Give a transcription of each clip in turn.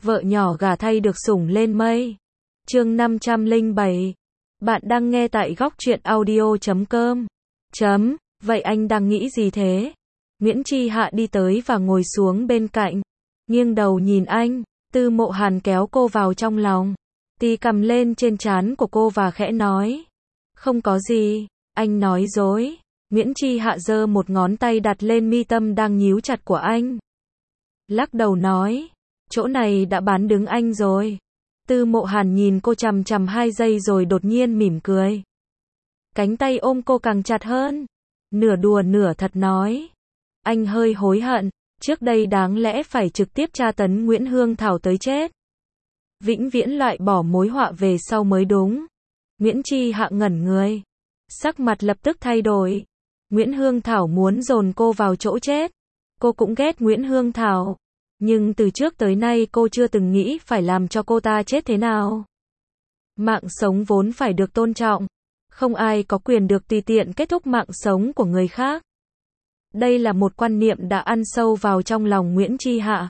vợ nhỏ gả thay được sủng lên mây. Chương 507. Bạn đang nghe tại góc truyện audio.com. Vậy anh đang nghĩ gì thế? Nguyễn Chi Hạ đi tới và ngồi xuống bên cạnh, nghiêng đầu nhìn anh. Tư Mộ Hàn kéo cô vào trong lòng, tì cầm lên trên trán của cô và khẽ nói. Không có gì, anh nói dối. Nguyễn Chi Hạ giơ một ngón tay đặt lên mi tâm đang nhíu chặt của anh. Lắc đầu nói, chỗ này đã bán đứng anh rồi. Tư Mộ Hàn nhìn cô chằm chằm 2 giây rồi đột nhiên mỉm cười. Cánh tay ôm cô càng chặt hơn, nửa đùa nửa thật nói. Anh hơi hối hận, trước đây đáng lẽ phải trực tiếp tra tấn Nguyễn Hương Thảo tới chết. Vĩnh viễn loại bỏ mối họa về sau mới đúng. Nguyễn Chi Hạ ngẩn người, sắc mặt lập tức thay đổi. Nguyễn Hương Thảo muốn dồn cô vào chỗ chết. Cô cũng ghét Nguyễn Hương Thảo, nhưng từ trước tới nay cô chưa từng nghĩ phải làm cho cô ta chết thế nào. Mạng sống vốn phải được tôn trọng, không ai có quyền được tùy tiện kết thúc mạng sống của người khác. Đây là một quan niệm đã ăn sâu vào trong lòng Nguyễn Chi Hạ.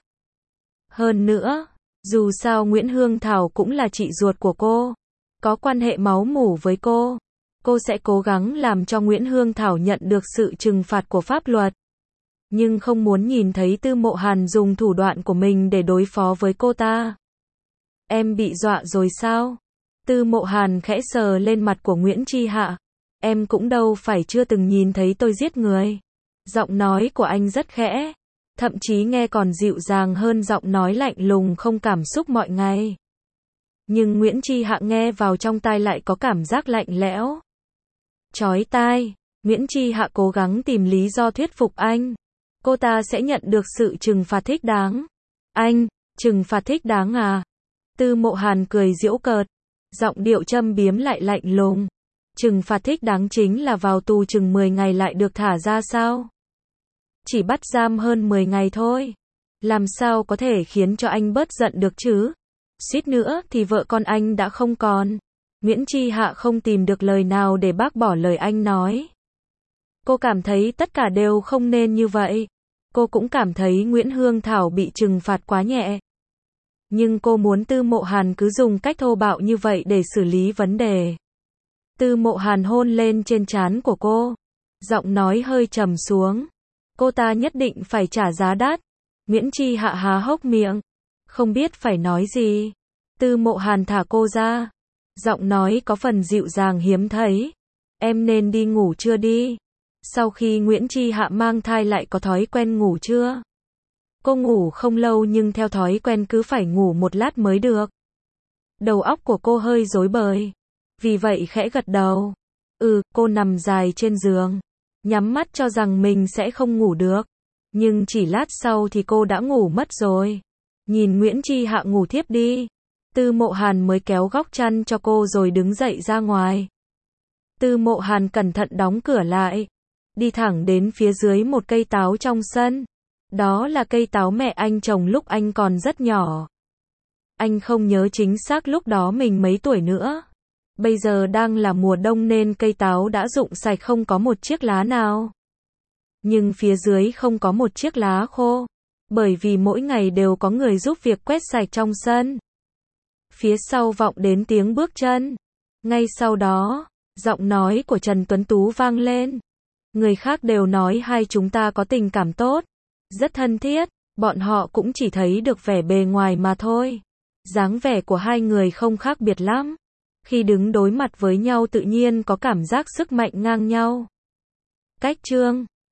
Hơn nữa, dù sao Nguyễn Hương Thảo cũng là chị ruột của cô, có quan hệ máu mủ với cô sẽ cố gắng làm cho Nguyễn Hương Thảo nhận được sự trừng phạt của pháp luật. Nhưng không muốn nhìn thấy Tư Mộ Hàn dùng thủ đoạn của mình để đối phó với cô ta. Em bị dọa rồi sao? Tư Mộ Hàn khẽ sờ lên mặt của Nguyễn Chi Hạ. Em cũng đâu phải chưa từng nhìn thấy tôi giết người. Giọng nói của anh rất khẽ, thậm chí nghe còn dịu dàng hơn giọng nói lạnh lùng không cảm xúc mọi ngày. Nhưng Nguyễn Chi Hạ nghe vào trong tai lại có cảm giác lạnh lẽo, chói tai. Nguyễn Chi Hạ cố gắng tìm lý do thuyết phục anh. Cô ta sẽ nhận được sự trừng phạt thích đáng. Anh, trừng phạt thích đáng à? Tư Mộ Hàn cười giễu cợt, giọng điệu châm biếm lại lạnh lùng. Trừng phạt thích đáng chính là vào tù chừng 10 ngày lại được thả ra sao? Chỉ bắt giam hơn 10 ngày thôi. Làm sao có thể khiến cho anh bớt giận được chứ? Suýt nữa thì vợ con anh đã không còn. Nguyễn Chi Hạ không tìm được lời nào để bác bỏ lời anh nói. Cô cảm thấy tất cả đều không nên như vậy. Cô cũng cảm thấy Nguyễn Hương Thảo bị trừng phạt quá nhẹ. Nhưng cô muốn Tư Mộ Hàn cứ dùng cách thô bạo như vậy để xử lý vấn đề. Tư Mộ Hàn hôn lên trên trán của cô, giọng nói hơi trầm xuống. Cô ta nhất định phải trả giá đắt. Nguyễn Chi Hạ há hốc miệng, không biết phải nói gì. Tư Mộ Hàn thả cô ra, giọng nói có phần dịu dàng hiếm thấy. Em nên đi ngủ chưa đi? Sau khi Nguyễn Chi Hạ mang thai lại có thói quen ngủ chưa? Cô ngủ không lâu nhưng theo thói quen cứ phải ngủ một lát mới được. Đầu óc của cô hơi rối bời, vì vậy khẽ gật đầu. Cô nằm dài trên giường, nhắm mắt cho rằng mình sẽ không ngủ được. Nhưng chỉ lát sau thì cô đã ngủ mất rồi. Nhìn Nguyễn Chi Hạ ngủ thiếp đi, Tư Mộ Hàn mới kéo góc chăn cho cô rồi đứng dậy ra ngoài. Tư Mộ Hàn cẩn thận đóng cửa lại, đi thẳng đến phía dưới một cây táo trong sân. Đó là cây táo mẹ anh trồng lúc anh còn rất nhỏ. Anh không nhớ chính xác lúc đó mình mấy tuổi nữa. Bây giờ đang là mùa đông nên cây táo đã rụng sạch không có một chiếc lá nào. Nhưng phía dưới không có một chiếc lá khô, bởi vì mỗi ngày đều có người giúp việc quét sạch trong sân. Phía sau vọng đến tiếng bước chân. Ngay sau đó, giọng nói của Trần Tuấn Tú vang lên. Người khác đều nói hai chúng ta có tình cảm tốt, rất thân thiết, bọn họ cũng chỉ thấy được vẻ bề ngoài mà thôi. Dáng vẻ của hai người không khác biệt lắm. Khi đứng đối mặt với nhau tự nhiên có cảm giác sức mạnh ngang nhau. Cách chương